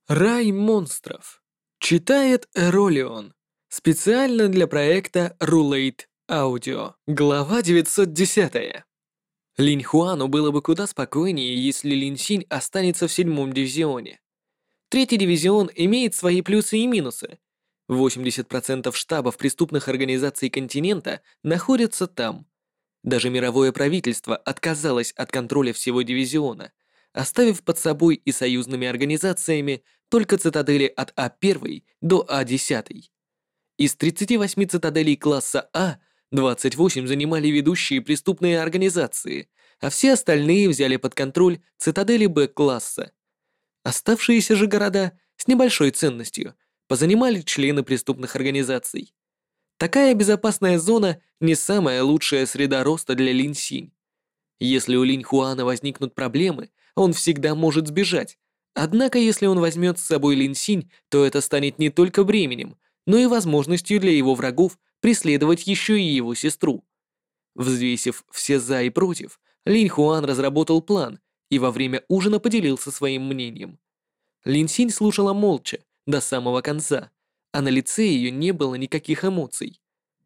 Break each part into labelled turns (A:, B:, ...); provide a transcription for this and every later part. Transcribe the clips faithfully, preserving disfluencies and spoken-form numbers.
A: Рай монстров. Читает Эролион. Специально для проекта Rulate Audio. Глава девятьсот десять. Линь Хуану было бы куда спокойнее, если Линь Синь останется в седьмом дивизионе. Третий дивизион имеет свои плюсы и минусы. восемьдесят процентов штабов преступных организаций континента находятся там. Даже мировое правительство отказалось от контроля всего дивизиона, оставив под собой и союзными организациями только цитадели от А один до А десять. Из тридцати восьми цитаделей класса А двадцать восемь занимали ведущие преступные организации, а все остальные взяли под контроль цитадели Б-класса. Оставшиеся же города с небольшой ценностью позанимали члены преступных организаций. Такая безопасная зона не самая лучшая среда роста для Линь Синь. Если у Линь Хуана возникнут проблемы, он всегда может сбежать. Однако, если он возьмет с собой Линь Синь, то это станет не только бременем, но и возможностью для его врагов преследовать еще и его сестру. Взвесив все «за» и «против», Линь Хуан разработал план и во время ужина поделился своим мнением. Линь Синь слушала молча, до самого конца, а на лице ее не было никаких эмоций.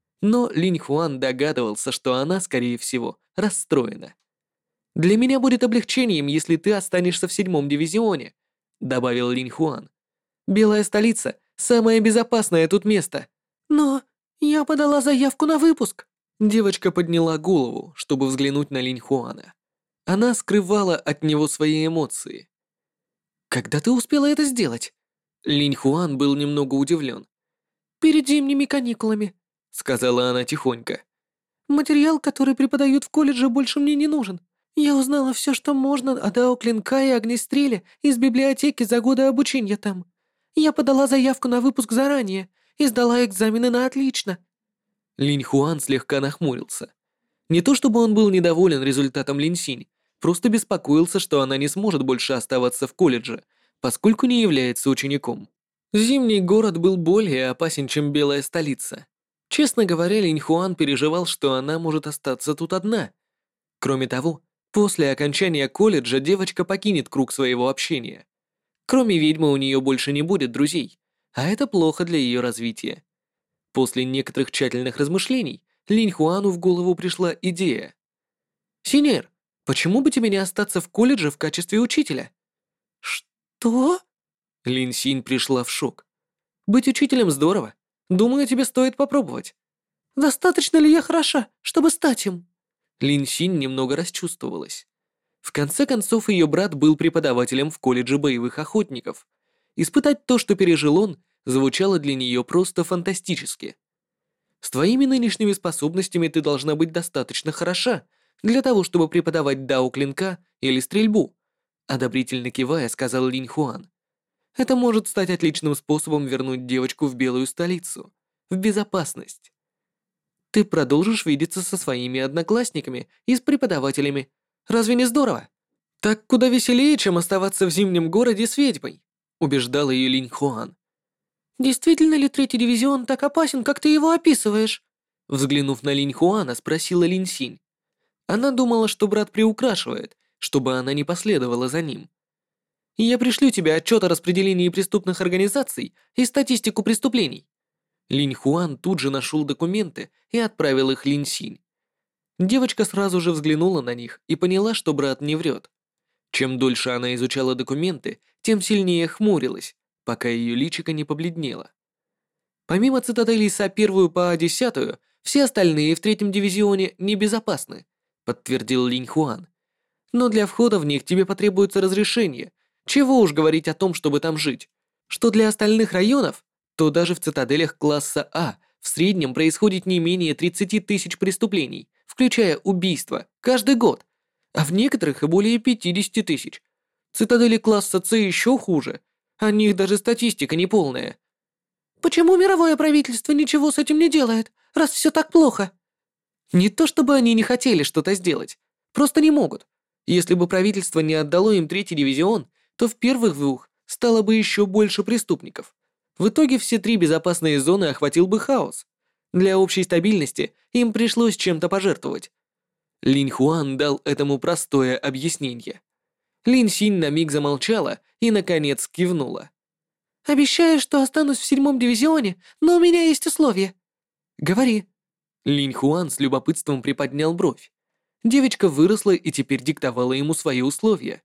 A: Но Линь Хуан догадывался, что она, скорее всего, расстроена. «Для меня будет облегчением, если ты останешься в седьмом дивизионе», добавил Линь Хуан. «Белая столица — самое безопасное тут место». «Но я подала заявку на выпуск». Девочка подняла голову, чтобы взглянуть на Линь Хуана. Она скрывала от него свои эмоции. «Когда ты успела это сделать?» Линь Хуан был немного удивлен. «Перед зимними каникулами», — сказала она тихонько. «Материал, который преподают в колледже, больше мне не нужен. Я узнала все, что можно о Дао Клинка и Огнестреле из библиотеки за годы обучения там. Я подала заявку на выпуск заранее и сдала экзамены на отлично». Линь Хуан слегка нахмурился. Не то чтобы он был недоволен результатом Линь Синь, просто беспокоился, что она не сможет больше оставаться в колледже, поскольку не является учеником. Зимний город был более опасен, чем белая столица. Честно говоря, Линь Хуан переживал, что она может остаться тут одна. Кроме того, после окончания колледжа девочка покинет круг своего общения. Кроме ведьмы у нее больше не будет друзей, а это плохо для ее развития. После некоторых тщательных размышлений Линь Хуану в голову пришла идея. «Синер, почему бы тебе не остаться в колледже в качестве учителя?» «Что?» Линь Синь пришла в шок. «Быть учителем здорово. Думаю, тебе стоит попробовать». «Достаточно ли я хороша, чтобы стать им?» Линь Синь немного расчувствовалась. В конце концов, ее брат был преподавателем в колледже боевых охотников. Испытать то, что пережил он, звучало для нее просто фантастически. «С твоими нынешними способностями ты должна быть достаточно хороша для того, чтобы преподавать дао клинка или стрельбу», одобрительно кивая, сказал Линь Хуан. «Это может стать отличным способом вернуть девочку в белую столицу, в безопасность. Ты продолжишь видеться со своими одноклассниками и с преподавателями. Разве не здорово? Так куда веселее, чем оставаться в зимнем городе с ведьмой», убеждал ее Линь Хуан. «Действительно ли третий дивизион так опасен, как ты его описываешь?» Взглянув на Линь Хуана, спросила Линь Синь. Она думала, что брат приукрашивает, чтобы она не последовала за ним. «Я пришлю тебе отчет о распределении преступных организаций и статистику преступлений». Линь Хуан тут же нашел документы и отправил их Линь Синь. Девочка сразу же взглянула на них и поняла, что брат не врет. Чем дольше она изучала документы, тем сильнее хмурилась, пока ее личико не побледнело. «Помимо цитаделей С один по А десять, все остальные в третьем дивизионе небезопасны», подтвердил Линь Хуан. «Но для входа в них тебе потребуется разрешение. Чего уж говорить о том, чтобы там жить. Что для остальных районов, то даже в цитаделях класса А в среднем происходит не менее тридцати тысяч преступлений, включая убийства, каждый год, а в некоторых и более пятидесяти тысяч. Цитадели класса С еще хуже, о них даже статистика неполная». «Почему мировое правительство ничего с этим не делает, раз все так плохо?» «Не то чтобы они не хотели что-то сделать, просто не могут. Если бы правительство не отдало им третий дивизион, то в первых двух стало бы еще больше преступников. В итоге все три безопасные зоны охватил бы хаос. Для общей стабильности им пришлось чем-то пожертвовать». Линь Хуан дал этому простое объяснение. Линь Синь на миг замолчала и, наконец, кивнула. Обещаю, что останусь в седьмом дивизионе, но у меня есть условия. Говори. Линь Хуан с любопытством приподнял бровь. Девочка выросла и теперь диктовала ему свои условия.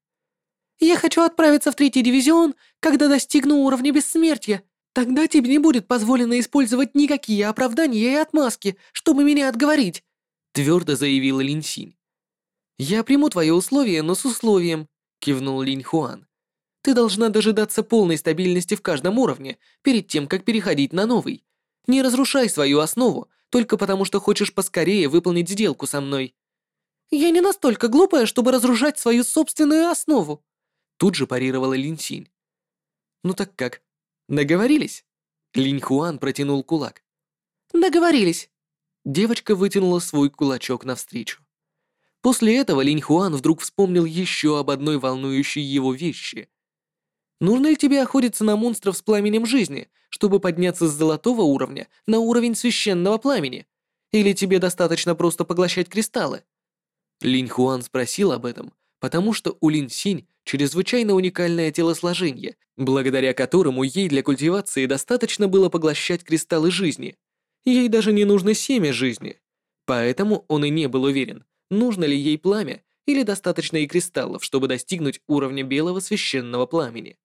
A: «Я хочу отправиться в третий дивизион, когда достигну уровня бессмертия. Тогда тебе не будет позволено использовать никакие оправдания и отмазки, чтобы меня отговорить», твердо заявила Линь Синь. «Я приму твои условия, но с условием», кивнул Линь Хуан. «Ты должна дожидаться полной стабильности в каждом уровне, перед тем, как переходить на новый. Не разрушай свою основу, только потому что хочешь поскорее выполнить сделку со мной». «Я не настолько глупая, чтобы разрушать свою собственную основу», тут же парировала Линь Синь. «Ну так как? Договорились?» Линь Хуан протянул кулак. «Договорились». Девочка вытянула свой кулачок навстречу. После этого Линь Хуан вдруг вспомнил еще об одной волнующей его вещи. «Нужно ли тебе охотиться на монстров с пламенем жизни, чтобы подняться с золотого уровня на уровень священного пламени? Или тебе достаточно просто поглощать кристаллы?» Линь Хуан спросил об этом, потому что у Линь Синь чрезвычайно уникальное телосложение, благодаря которому ей для культивации достаточно было поглощать кристаллы жизни. Ей даже не нужно семя жизни. Поэтому он и не был уверен, нужно ли ей пламя или достаточно и кристаллов, чтобы достигнуть уровня белого священного пламени.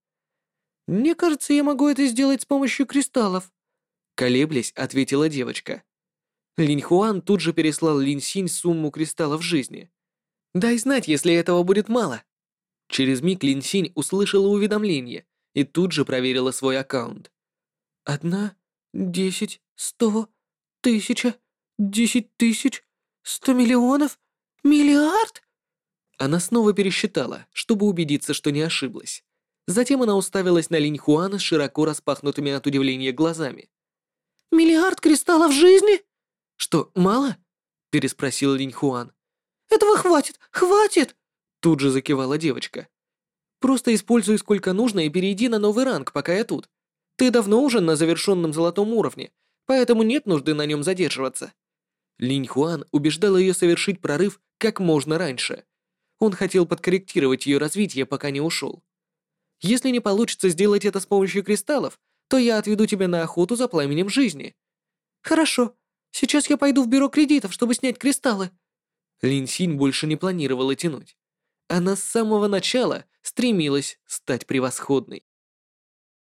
A: «Мне кажется, я могу это сделать с помощью кристаллов», колеблясь, ответила девочка. Линь Хуан тут же переслал Линь Синь сумму кристаллов жизни. «Дай знать, если этого будет мало». Через миг Линь Синь услышала уведомление и тут же проверила свой аккаунт. «Одна, десять, сто, тысяча, десять тысяч, сто миллионов, миллиард?» Она снова пересчитала, чтобы убедиться, что не ошиблась. Затем она уставилась на Линь Хуана с широко распахнутыми от удивления глазами. «Миллиард кристаллов жизни?» «Что, мало?» – переспросил Линь Хуан. «Этого хватит, хватит!» Тут же закивала девочка. «Просто используй сколько нужно и перейди на новый ранг, пока я тут. Ты давно уже на завершенном золотом уровне, поэтому нет нужды на нем задерживаться». Линь Хуан убеждал ее совершить прорыв как можно раньше. Он хотел подкорректировать ее развитие, пока не ушел. «Если не получится сделать это с помощью кристаллов, то я отведу тебя на охоту за пламенем жизни». «Хорошо. Сейчас я пойду в бюро кредитов, чтобы снять кристаллы». Линь Синь больше не планировала тянуть. Она с самого начала стремилась стать превосходной.